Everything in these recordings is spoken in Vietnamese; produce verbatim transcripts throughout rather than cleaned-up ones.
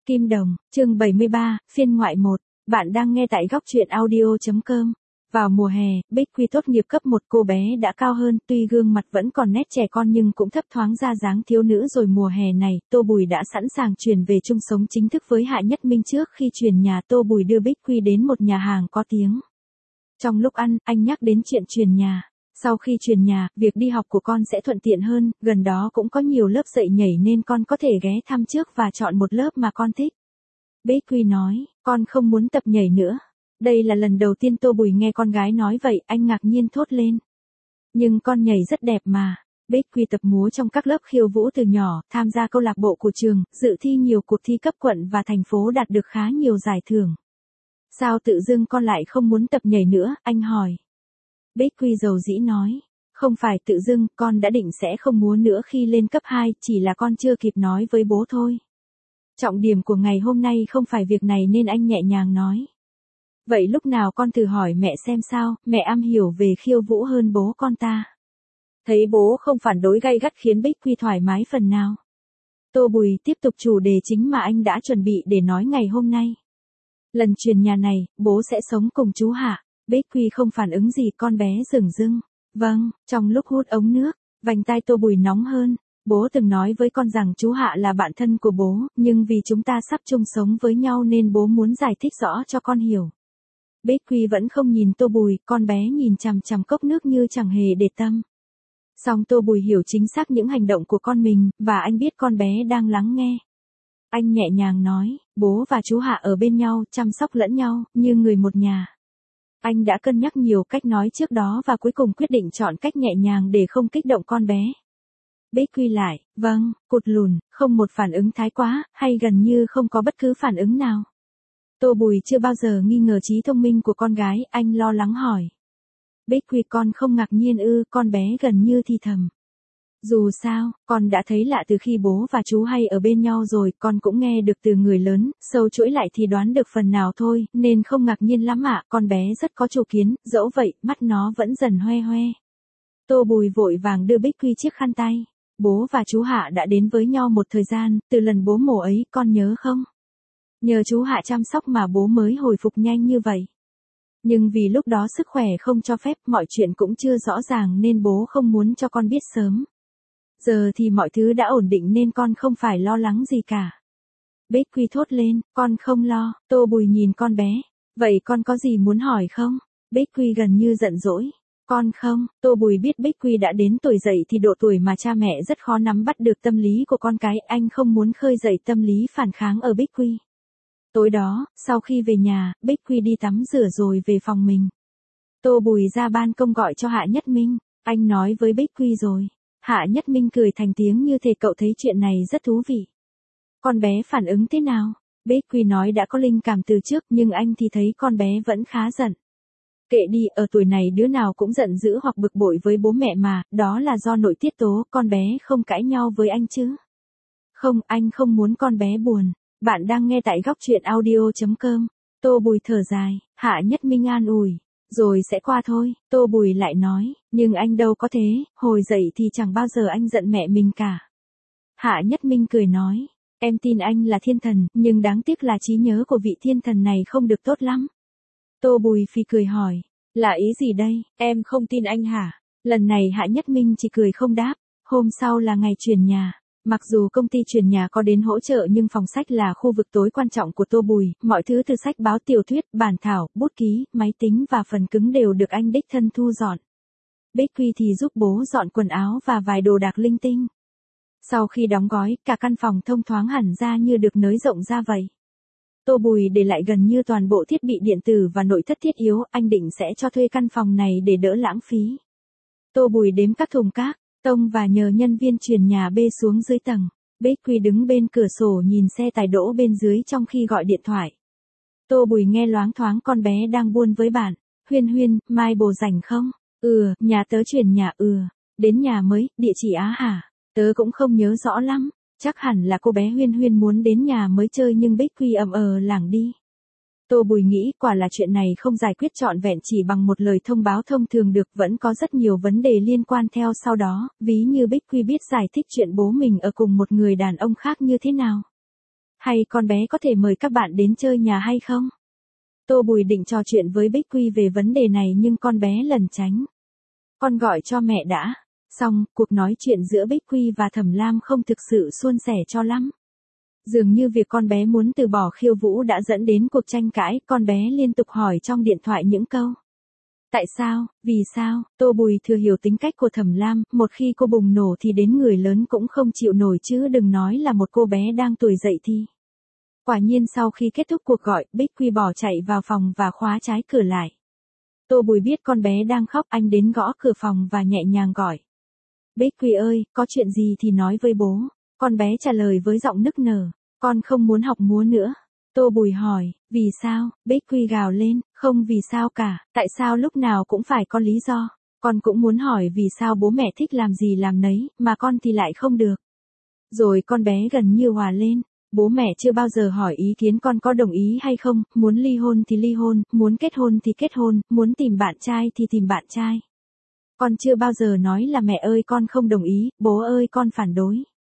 Kim Đồng, chương bảy mươi ba, phiên ngoại một. Bạn đang nghe tại góc truyện audio.com. Vào mùa hè, Bích Quy tốt nghiệp cấp một, cô bé đã cao hơn, tuy gương mặt vẫn còn nét trẻ con nhưng cũng thấp thoáng ra dáng thiếu nữ rồi. Mùa hè này, Tô Bùi đã sẵn sàng chuyển về chung sống chính thức với Hạ Nhất Minh. Trước khi chuyển nhà, Tô Bùi đưa Bích Quy đến một nhà hàng có tiếng. Trong lúc ăn, anh nhắc đến chuyện chuyển nhà. Sau khi chuyển nhà, việc đi học của con sẽ thuận tiện hơn, gần đó cũng có nhiều lớp dạy nhảy nên con có thể ghé thăm trước và chọn một lớp mà con thích. Bích Quy nói, con không muốn tập nhảy nữa. Đây là lần đầu tiên Tô Bùi nghe con gái nói vậy, anh ngạc nhiên thốt lên. Nhưng con nhảy rất đẹp mà. Bích Quy tập múa trong các lớp khiêu vũ từ nhỏ, tham gia câu lạc bộ của trường, dự thi nhiều cuộc thi cấp quận và thành phố, đạt được khá nhiều giải thưởng. Sao tự dưng con lại không muốn tập nhảy nữa, anh hỏi. Bích Quy dầu dĩ nói, không phải tự dưng, con đã định sẽ không múa nữa khi lên cấp hai, chỉ là con chưa kịp nói với bố thôi. Trọng điểm của ngày hôm nay không phải việc này nên anh nhẹ nhàng nói. Vậy lúc nào con thử hỏi mẹ xem sao, mẹ am hiểu về khiêu vũ hơn bố con ta. Thấy bố không phản đối gay gắt khiến Bích Quy thoải mái phần nào. Tô Bùi tiếp tục chủ đề chính mà anh đã chuẩn bị để nói ngày hôm nay. Lần chuyển nhà này, bố sẽ sống cùng chú Hạ. Bích Quy không phản ứng gì, con bé dửng dưng. Vâng, trong lúc hút ống nước, vành tai Tô Bùi nóng hơn. Bố từng nói với con rằng chú Hạ là bạn thân của bố, nhưng vì chúng ta sắp chung sống với nhau nên bố muốn giải thích rõ cho con hiểu. Bích Quy vẫn không nhìn Tô Bùi, con bé nhìn chằm chằm cốc nước như chẳng hề để tâm. Song Tô Bùi hiểu chính xác những hành động của con mình, và anh biết con bé đang lắng nghe. Anh nhẹ nhàng nói, bố và chú Hạ ở bên nhau, chăm sóc lẫn nhau, như người một nhà. Anh đã cân nhắc nhiều cách nói trước đó và cuối cùng quyết định chọn cách nhẹ nhàng để không kích động con bé. Bích Quy lại, vâng, cụt lùn, không một phản ứng thái quá, hay gần như không có bất cứ phản ứng nào. Tô Bùi chưa bao giờ nghi ngờ trí thông minh của con gái, anh lo lắng hỏi. Bích Quy, con không ngạc nhiên ư, con bé gần như thì thầm. Dù sao, con đã thấy lạ từ khi bố và chú hay ở bên nhau rồi, con cũng nghe được từ người lớn, sâu chuỗi lại thì đoán được phần nào thôi, nên không ngạc nhiên lắm ạ, con bé rất có chủ kiến, dẫu vậy, mắt nó vẫn dần hoe hoe. Tô Bùi vội vàng đưa Bích Quy chiếc khăn tay. Bố và chú Hạ đã đến với nhau một thời gian, từ lần bố mổ ấy, con nhớ không? Nhờ chú Hạ chăm sóc mà bố mới hồi phục nhanh như vậy. Nhưng vì lúc đó sức khỏe không cho phép, mọi chuyện cũng chưa rõ ràng nên bố không muốn cho con biết sớm. Giờ thì mọi thứ đã ổn định nên con không phải lo lắng gì cả. Bích Quy thốt lên, con không lo. Tô Bùi nhìn con bé. Vậy con có gì muốn hỏi không? Bích Quy gần như giận dỗi. Con không, Tô Bùi biết Bích Quy đã đến tuổi dậy thì độ tuổi mà cha mẹ rất khó nắm bắt được tâm lý của con cái, anh không muốn khơi dậy tâm lý phản kháng ở Bích Quy. Tối đó, sau khi về nhà, Bích Quy đi tắm rửa rồi về phòng mình. Tô Bùi ra ban công gọi cho Hạ Nhất Minh, anh nói với Bích Quy rồi. Hạ Nhất Minh cười thành tiếng như thể cậu thấy chuyện này rất thú vị. Con bé phản ứng thế nào? Bích Quy nói đã có linh cảm từ trước nhưng anh thì thấy con bé vẫn khá giận. Kệ đi, ở tuổi này đứa nào cũng giận dữ hoặc bực bội với bố mẹ mà, đó là do nội tiết tố, con bé không cãi nhau với anh chứ. Không, anh không muốn con bé buồn. Bạn đang nghe tại góc truyện audio.com. Tô Bùi thở dài, Hạ Nhất Minh an ủi. Rồi sẽ qua thôi, Tô Bùi lại nói, nhưng anh đâu có thế, hồi dậy thì chẳng bao giờ anh giận mẹ mình cả. Hạ Nhất Minh cười nói, em tin anh là thiên thần, nhưng đáng tiếc là trí nhớ của vị thiên thần này không được tốt lắm. Tô Bùi phì cười hỏi, là ý gì đây, em không tin anh hả? Lần này Hạ Nhất Minh chỉ cười không đáp. Hôm sau là ngày chuyển nhà. Mặc dù công ty chuyển nhà có đến hỗ trợ nhưng phòng sách là khu vực tối quan trọng của Tô Bùi, mọi thứ từ sách báo, tiểu thuyết, bản thảo, bút ký, máy tính và phần cứng đều được anh đích thân thu dọn. Bích Quy thì giúp bố dọn quần áo và vài đồ đạc linh tinh. Sau khi đóng gói, cả căn phòng thông thoáng hẳn ra như được nới rộng ra vậy. Tô Bùi để lại gần như toàn bộ thiết bị điện tử và nội thất thiết yếu, anh định sẽ cho thuê căn phòng này để đỡ lãng phí. Tô Bùi đếm các thùng cát, tông và nhờ nhân viên chuyển nhà bê xuống dưới tầng. Bích Quy đứng bên cửa sổ nhìn xe tải đỗ bên dưới trong khi gọi điện thoại. Tô Bùi nghe loáng thoáng con bé đang buôn với bạn. Huyên Huyên, mai bồ rảnh không? Ừ, nhà tớ chuyển nhà ừ. Đến nhà mới, địa chỉ Á hả? Tớ cũng không nhớ rõ lắm. Chắc hẳn là cô bé Huyên Huyên muốn đến nhà mới chơi nhưng Bích Quy ậm ờ lảng đi. Tô Bùi nghĩ quả là chuyện này không giải quyết trọn vẹn chỉ bằng một lời thông báo thông thường được, vẫn có rất nhiều vấn đề liên quan theo sau đó, ví như Bích Quy biết giải thích chuyện bố mình ở cùng một người đàn ông khác như thế nào. Hay con bé có thể mời các bạn đến chơi nhà hay không? Tô Bùi định trò chuyện với Bích Quy về vấn đề này nhưng con bé lẩn tránh. Con gọi cho mẹ đã. Xong, cuộc nói chuyện giữa Bích Quy và Thẩm Lam không thực sự suôn sẻ cho lắm. Dường như việc con bé muốn từ bỏ khiêu vũ đã dẫn đến cuộc tranh cãi, con bé liên tục hỏi trong điện thoại những câu. Tại sao, vì sao, Tô Bùi thừa hiểu tính cách của Thẩm Lam, một khi cô bùng nổ thì đến người lớn cũng không chịu nổi chứ đừng nói là một cô bé đang tuổi dậy thì. Quả nhiên sau khi kết thúc cuộc gọi, Bích Quy bỏ chạy vào phòng và khóa trái cửa lại. Tô Bùi biết con bé đang khóc, anh đến gõ cửa phòng và nhẹ nhàng gọi. Bích Quy ơi, có chuyện gì thì nói với bố. Con bé trả lời với giọng nức nở. Con không muốn học múa nữa. Tô Bùi hỏi, vì sao? Bích Quy gào lên, không vì sao cả, tại sao lúc nào cũng phải có lý do. Con cũng muốn hỏi vì sao bố mẹ thích làm gì làm nấy, mà con thì lại không được. Rồi con bé gần như hòa lên. Bố mẹ chưa bao giờ hỏi ý kiến con có đồng ý hay không, muốn ly hôn thì ly hôn, muốn kết hôn thì kết hôn, muốn tìm bạn trai thì tìm bạn trai. Con chưa bao giờ nói là mẹ ơi con không đồng ý, bố ơi con phản đối.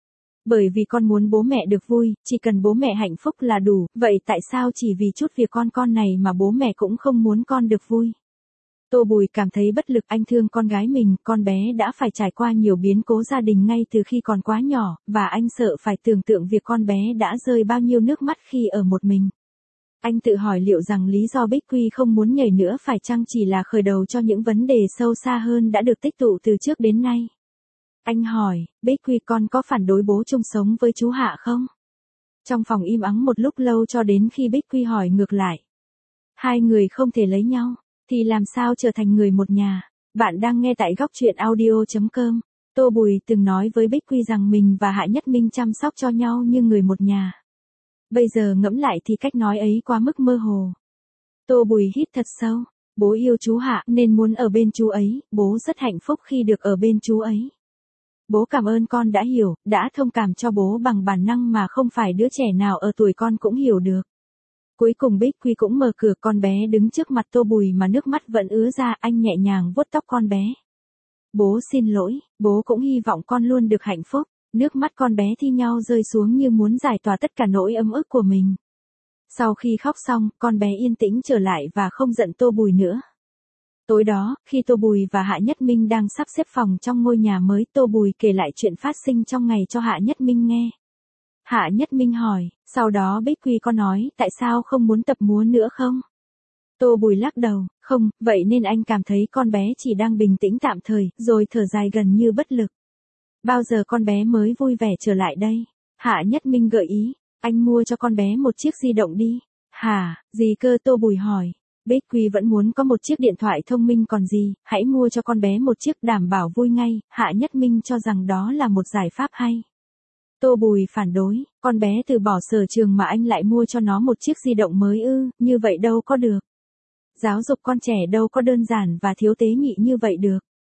Bởi vì con muốn bố mẹ được vui, chỉ cần bố mẹ hạnh phúc là đủ, vậy tại sao chỉ vì chút việc con con này mà bố mẹ cũng không muốn con được vui? Tô Bùi cảm thấy bất lực, anh thương con gái mình, con bé đã phải trải qua nhiều biến cố gia đình ngay từ khi còn quá nhỏ, và anh sợ phải tưởng tượng việc con bé đã rơi bao nhiêu nước mắt khi ở một mình. Anh tự hỏi liệu rằng lý do Bích Quy không muốn nhảy nữa phải chăng chỉ là khởi đầu cho những vấn đề sâu xa hơn đã được tích tụ từ trước đến nay. Anh hỏi, Bích Quy con có phản đối bố chung sống với chú Hạ không? Trong phòng im ắng một lúc lâu cho đến khi Bích Quy hỏi ngược lại. Hai người không thể lấy nhau, thì làm sao trở thành người một nhà? Bạn đang nghe tại góc truyện audio chấm com. Tô Bùi từng nói với Bích Quy rằng mình và Hạ Nhất Minh chăm sóc cho nhau như người một nhà. Bây giờ ngẫm lại thì cách nói ấy quá mức mơ hồ. Tô Bùi hít thật sâu. Bố yêu chú Hạ nên muốn ở bên chú ấy, bố rất hạnh phúc khi được ở bên chú ấy. Bố cảm ơn con đã hiểu, đã thông cảm cho bố bằng bản năng mà không phải đứa trẻ nào ở tuổi con cũng hiểu được. Cuối cùng Bích Quy cũng mở cửa, con bé đứng trước mặt Tô Bùi mà nước mắt vẫn ứa ra, anh nhẹ nhàng vuốt tóc con bé. Bố xin lỗi, bố cũng hy vọng con luôn được hạnh phúc. Nước mắt con bé thi nhau rơi xuống như muốn giải tỏa tất cả nỗi ấm ức của mình. Sau khi khóc xong, con bé yên tĩnh trở lại và không giận Tô Bùi nữa. Tối đó, khi Tô Bùi và Hạ Nhất Minh đang sắp xếp phòng trong ngôi nhà mới, Tô Bùi kể lại chuyện phát sinh trong ngày cho Hạ Nhất Minh nghe. Hạ Nhất Minh hỏi, sau đó Bích Quy có nói tại sao không muốn tập múa nữa không? Tô Bùi lắc đầu, không, vậy nên anh cảm thấy con bé chỉ đang bình tĩnh tạm thời, rồi thở dài gần như bất lực. Bao giờ con bé mới vui vẻ trở lại đây? Hạ Nhất Minh gợi ý, anh mua cho con bé một chiếc di động đi. Hả, gì cơ? Tô Bùi hỏi. Bích Quy vẫn muốn có một chiếc điện thoại thông minh còn gì, hãy mua cho con bé một chiếc đảm bảo vui ngay. Hạ Nhất Minh cho rằng đó là một giải pháp hay. Tô Bùi phản đối, con bé từ bỏ sở trường mà anh lại mua cho nó một chiếc di động mới ư, như vậy đâu có được. Giáo dục con trẻ đâu có đơn giản và thiếu tế nhị như vậy được.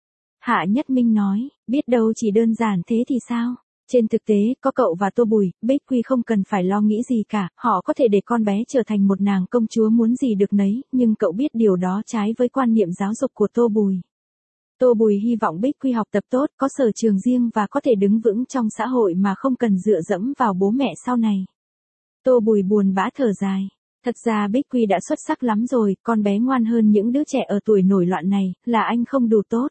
Hạ Nhất Minh nói, biết đâu chỉ đơn giản thế thì sao? Trên thực tế, có cậu và Tô Bùi, Bích Quy không cần phải lo nghĩ gì cả, họ có thể để con bé trở thành một nàng công chúa muốn gì được nấy, nhưng cậu biết điều đó trái với quan niệm giáo dục của Tô Bùi. Tô Bùi hy vọng Bích Quy học tập tốt, có sở trường riêng và có thể đứng vững trong xã hội mà không cần dựa dẫm vào bố mẹ sau này. Tô Bùi buồn bã thở dài. Thật ra Bích Quy đã xuất sắc lắm rồi, con bé ngoan hơn những đứa trẻ ở tuổi nổi loạn này, là anh không đủ tốt.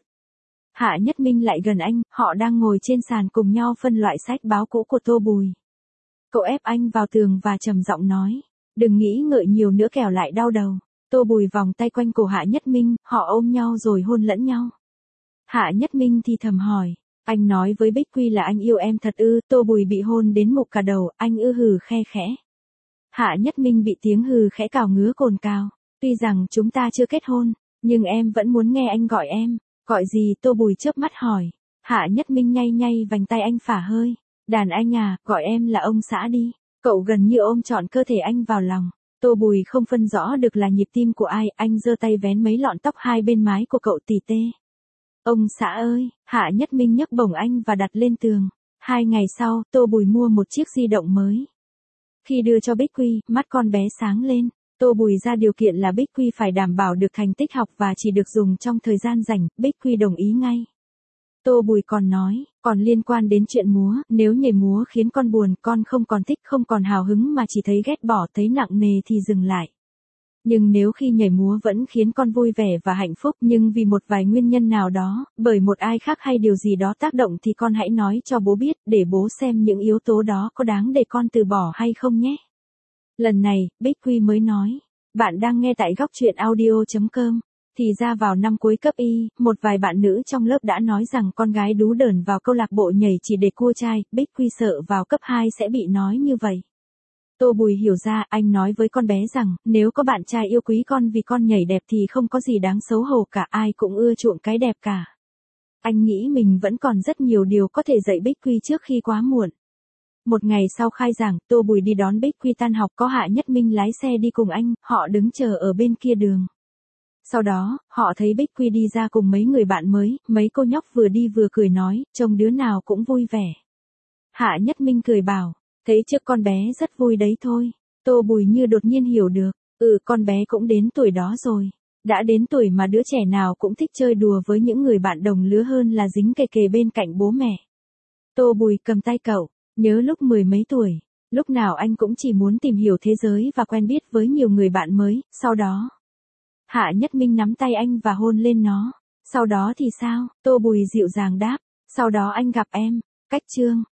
Hạ Nhất Minh lại gần anh, họ đang ngồi trên sàn cùng nhau phân loại sách báo cũ của Tô Bùi. Cậu ép anh vào tường và trầm giọng nói, đừng nghĩ ngợi nhiều nữa kẻo lại đau đầu. Tô Bùi vòng tay quanh cổ Hạ Nhất Minh, họ ôm nhau rồi hôn lẫn nhau. Hạ Nhất Minh thì thầm hỏi, anh nói với Bích Quy là anh yêu em thật ư? Tô Bùi bị hôn đến mục cả đầu, anh ư hừ khe khẽ. Hạ Nhất Minh bị tiếng hừ khẽ cào ngứa cồn cào, tuy rằng chúng ta chưa kết hôn, nhưng em vẫn muốn nghe anh gọi em. Gọi gì? Tô Bùi chớp mắt hỏi. Hạ Nhất Minh nhay nhay vành tay anh phả hơi. Đàn anh à, gọi em là ông xã đi. Cậu gần như ôm trọn cơ thể anh vào lòng. Tô Bùi không phân rõ được là nhịp tim của ai, anh giơ tay vén mấy lọn tóc hai bên mái của cậu tỉ tê. Ông xã ơi, Hạ Nhất Minh nhấc bổng anh và đặt lên tường. Hai ngày sau, Tô Bùi mua một chiếc di động mới. Khi đưa cho Bích Quy, mắt con bé sáng lên. Tô Bùi ra điều kiện là Bích Quy phải đảm bảo được thành tích học và chỉ được dùng trong thời gian rảnh, Bích Quy đồng ý ngay. Tô Bùi còn nói, còn liên quan đến chuyện múa, nếu nhảy múa khiến con buồn, con không còn thích, không còn hào hứng mà chỉ thấy ghét bỏ, thấy nặng nề thì dừng lại. Nhưng nếu khi nhảy múa vẫn khiến con vui vẻ và hạnh phúc, nhưng vì một vài nguyên nhân nào đó, bởi một ai khác hay điều gì đó tác động thì con hãy nói cho bố biết, để bố xem những yếu tố đó có đáng để con từ bỏ hay không nhé. Lần này, Bích Quy mới nói, bạn đang nghe tại góc truyện audio chấm com. Thì ra vào năm cuối cấp Y, một vài bạn nữ trong lớp đã nói rằng con gái đú đờn vào câu lạc bộ nhảy chỉ để cua trai, Bích Quy sợ vào cấp hai sẽ bị nói như vậy. Tô Bùi hiểu ra, anh nói với con bé rằng, nếu có bạn trai yêu quý con vì con nhảy đẹp thì không có gì đáng xấu hổ cả, ai cũng ưa chuộng cái đẹp cả. Anh nghĩ mình vẫn còn rất nhiều điều có thể dạy Bích Quy trước khi quá muộn. Một ngày sau khai giảng, Tô Bùi đi đón Bích Quy tan học, có Hạ Nhất Minh lái xe đi cùng anh, họ đứng chờ ở bên kia đường. Sau đó, họ thấy Bích Quy đi ra cùng mấy người bạn mới, mấy cô nhóc vừa đi vừa cười nói, trông đứa nào cũng vui vẻ. Hạ Nhất Minh cười bảo, thấy trước con bé rất vui đấy thôi. Tô Bùi như đột nhiên hiểu được, ừ con bé cũng đến tuổi đó rồi. Đã đến tuổi mà đứa trẻ nào cũng thích chơi đùa với những người bạn đồng lứa hơn là dính kề kề bên cạnh bố mẹ. Tô Bùi cầm tay cậu, nhớ lúc mười mấy tuổi, lúc nào anh cũng chỉ muốn tìm hiểu thế giới và quen biết với nhiều người bạn mới, sau đó. Hạ Nhất Minh nắm tay anh và hôn lên nó. Sau đó thì sao? Tô Bùi dịu dàng đáp. Sau đó anh gặp em. Cách chương.